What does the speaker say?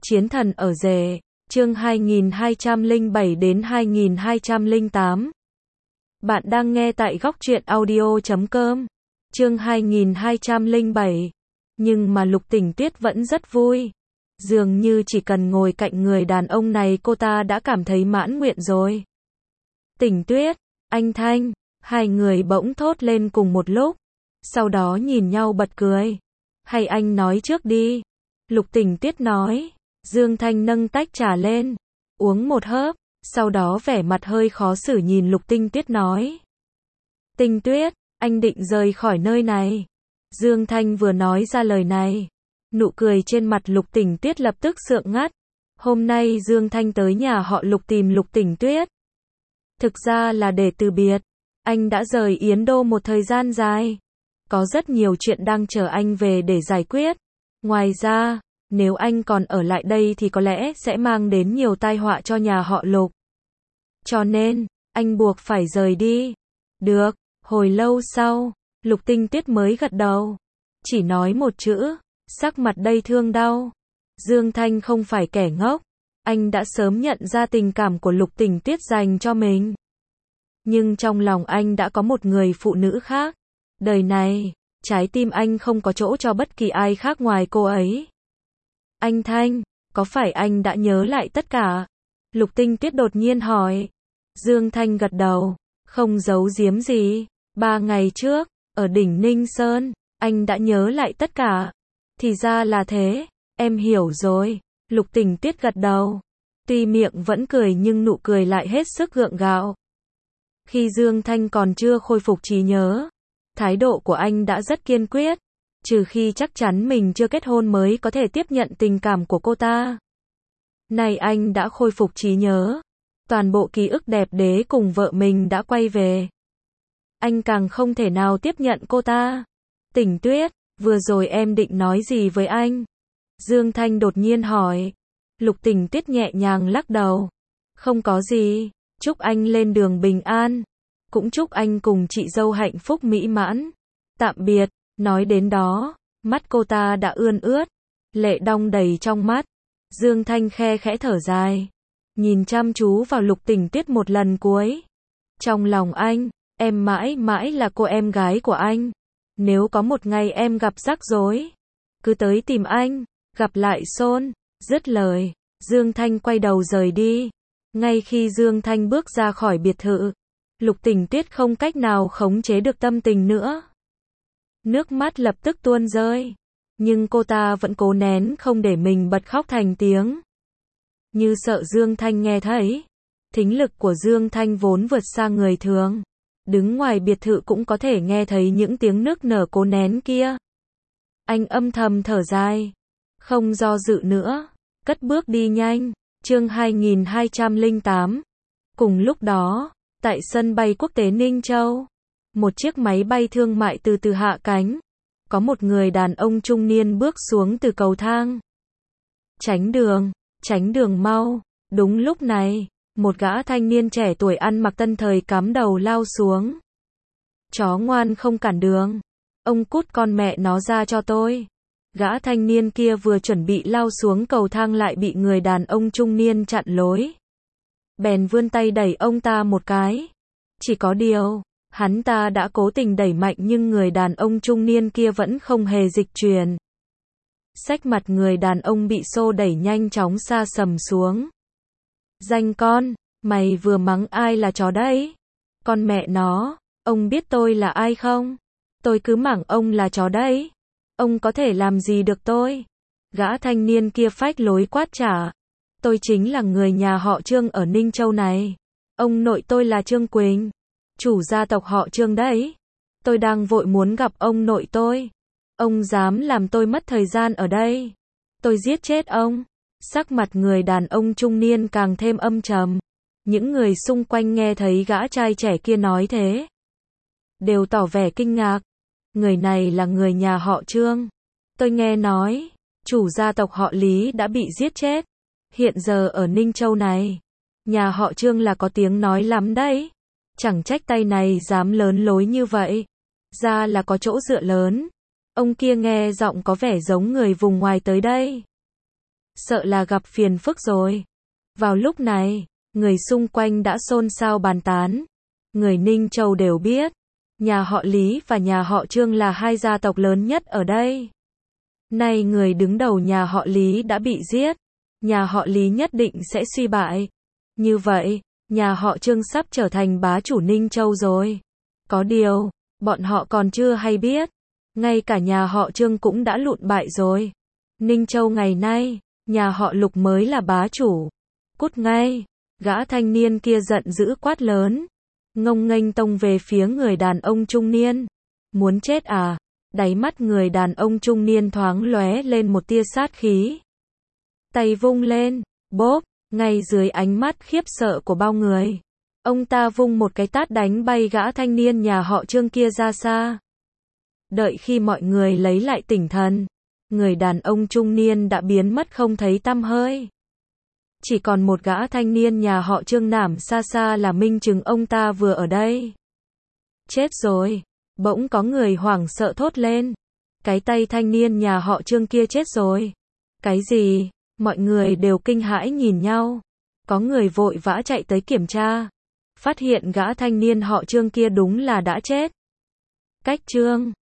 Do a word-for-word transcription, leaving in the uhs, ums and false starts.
Chiến thần ở rể, chương hai nghìn hai trăm lẻ bảy đến hai nghìn hai trăm lẻ tám. Bạn đang nghe tại góc truyện audio chấm com. Chương hai nghìn hai trăm lẻ bảy. Nhưng mà Lục Tình Tuyết vẫn rất vui. Dường như chỉ cần ngồi cạnh người đàn ông này cô ta đã cảm thấy mãn nguyện rồi. Tình Tuyết, anh Thanh, hai người bỗng thốt lên cùng một lúc. Sau đó nhìn nhau bật cười. Hay anh nói trước đi. Lục Tình Tuyết nói. Dương Thanh nâng tách trà lên, uống một hớp, sau đó vẻ mặt hơi khó xử nhìn Lục Tinh Tuyết nói. Tinh Tuyết, anh định rời khỏi nơi này. Dương Thanh vừa nói ra lời này, nụ cười trên mặt Lục Tình Tuyết lập tức sượng ngắt. Hôm nay Dương Thanh tới nhà họ Lục tìm Lục Tình Tuyết. Thực ra là để từ biệt, anh đã rời Yến Đô một thời gian dài. Có rất nhiều chuyện đang chờ anh về để giải quyết. Ngoài ra, nếu anh còn ở lại đây thì có lẽ sẽ mang đến nhiều tai họa cho nhà họ Lục. Cho nên, anh buộc phải rời đi. Được, hồi lâu sau, Lục Tinh Tuyết mới gật đầu. Chỉ nói một chữ, sắc mặt đầy thương đau. Dương Thanh không phải kẻ ngốc. Anh đã sớm nhận ra tình cảm của Lục Tình Tuyết dành cho mình. Nhưng trong lòng anh đã có một người phụ nữ khác. Đời này, trái tim anh không có chỗ cho bất kỳ ai khác ngoài cô ấy. Anh Thanh, có phải anh đã nhớ lại tất cả? Lục Tinh Tuyết đột nhiên hỏi. Dương Thanh gật đầu, không giấu giếm gì. Ba ngày trước, ở đỉnh Ninh Sơn, anh đã nhớ lại tất cả. Thì ra là thế, em hiểu rồi. Lục Tình Tuyết gật đầu. Tuy miệng vẫn cười nhưng nụ cười lại hết sức gượng gạo. Khi Dương Thanh còn chưa khôi phục trí nhớ, thái độ của anh đã rất kiên quyết. Trừ khi chắc chắn mình chưa kết hôn mới có thể tiếp nhận tình cảm của cô ta. Này anh đã khôi phục trí nhớ. Toàn bộ ký ức đẹp đẽ cùng vợ mình đã quay về. Anh càng không thể nào tiếp nhận cô ta. Tình Tuyết, vừa rồi em định nói gì với anh? Dương Thanh đột nhiên hỏi. Lục Tình Tuyết nhẹ nhàng lắc đầu. Không có gì, chúc anh lên đường bình an. Cũng chúc anh cùng chị dâu hạnh phúc mỹ mãn. Tạm biệt. Nói đến đó, mắt cô ta đã ươn ướt, lệ đong đầy trong mắt. Dương Thanh khe khẽ thở dài, nhìn chăm chú vào Lục Tình Tuyết một lần cuối. Trong lòng anh, em mãi mãi là cô em gái của anh. Nếu có một ngày em gặp rắc rối, cứ tới tìm anh. Gặp lại Sôn. Dứt lời, Dương Thanh quay đầu rời đi. Ngay khi Dương Thanh bước ra khỏi biệt thự, Lục Tình Tuyết không cách nào khống chế được tâm tình nữa. Nước mắt lập tức tuôn rơi. Nhưng cô ta vẫn cố nén không để mình bật khóc thành tiếng. Như sợ Dương Thanh nghe thấy. Thính lực của Dương Thanh vốn vượt xa người thường. Đứng ngoài biệt thự cũng có thể nghe thấy những tiếng nức nở cố nén kia. Anh âm thầm thở dài. Không do dự nữa. Cất bước đi nhanh. Chương hai nghìn hai trăm lẻ tám. Cùng lúc đó, tại sân bay quốc tế Ninh Châu. Một chiếc máy bay thương mại từ từ hạ cánh. Có một người đàn ông trung niên bước xuống từ cầu thang. Tránh đường, tránh đường mau. Đúng lúc này, một gã thanh niên trẻ tuổi ăn mặc tân thời cắm đầu lao xuống. Chó ngoan không cản đường. Ông cút con mẹ nó ra cho tôi. Gã thanh niên kia vừa chuẩn bị lao xuống cầu thang lại bị người đàn ông trung niên chặn lối. Bèn vươn tay đẩy ông ta một cái. Chỉ có điều, hắn ta đã cố tình đẩy mạnh nhưng người đàn ông trung niên kia vẫn không hề dịch chuyển. Xách mặt người đàn ông bị xô đẩy nhanh chóng sa sầm xuống. Danh con, mày vừa mắng ai là chó đấy? Con mẹ nó, ông biết tôi là ai không? Tôi cứ mắng ông là chó đấy. Ông có thể làm gì được tôi? Gã thanh niên kia phách lối quát trả. Tôi chính là người nhà họ Trương ở Ninh Châu này. Ông nội tôi là Trương Quỳnh. Chủ gia tộc họ Trương đấy. Tôi đang vội muốn gặp ông nội tôi. Ông dám làm tôi mất thời gian ở đây. Tôi giết chết ông. Sắc mặt người đàn ông trung niên càng thêm âm trầm. Những người xung quanh nghe thấy gã trai trẻ kia nói thế, đều tỏ vẻ kinh ngạc. Người này là người nhà họ Trương. Tôi nghe nói, chủ gia tộc họ Lý đã bị giết chết. Hiện giờ ở Ninh Châu này, nhà họ Trương là có tiếng nói lắm đấy. Chẳng trách tay này dám lớn lối như vậy. Ra là có chỗ dựa lớn. Ông kia nghe giọng có vẻ giống người vùng ngoài tới đây. sợ là gặp phiền phức rồi. Vào lúc này, người xung quanh đã xôn xao bàn tán. Người Ninh Châu đều biết, nhà họ Lý và nhà họ Trương là hai gia tộc lớn nhất ở đây. Nay người đứng đầu nhà họ Lý đã bị giết, nhà họ Lý nhất định sẽ suy bại. Như vậy, nhà họ Trương sắp trở thành bá chủ Ninh Châu rồi. Có điều, bọn họ còn chưa hay biết, ngay cả nhà họ Trương cũng đã lụn bại rồi. Ninh Châu ngày nay, nhà họ Lục mới là bá chủ. Cút ngay, gã thanh niên kia giận dữ quát lớn, ngông nghênh tông về phía người đàn ông trung niên. Muốn chết à? Đáy mắt người đàn ông trung niên thoáng lóe lên một tia sát khí. Tay vung lên, bốp, ngay dưới ánh mắt khiếp sợ của bao người. Ông ta vung một cái tát đánh bay gã thanh niên nhà họ Trương kia ra xa. Đợi khi mọi người lấy lại tỉnh thần, người đàn ông trung niên đã biến mất không thấy tăm hơi. Chỉ còn một gã thanh niên nhà họ Trương nằm xa xa là minh chứng ông ta vừa ở đây. Chết rồi, bỗng có người hoảng sợ thốt lên. Cái tay thanh niên nhà họ Trương kia chết rồi. Cái gì? Mọi người đều kinh hãi nhìn nhau. Có người vội vã chạy tới kiểm tra. Phát hiện gã thanh niên họ Trương kia đúng là đã chết. Cách Trương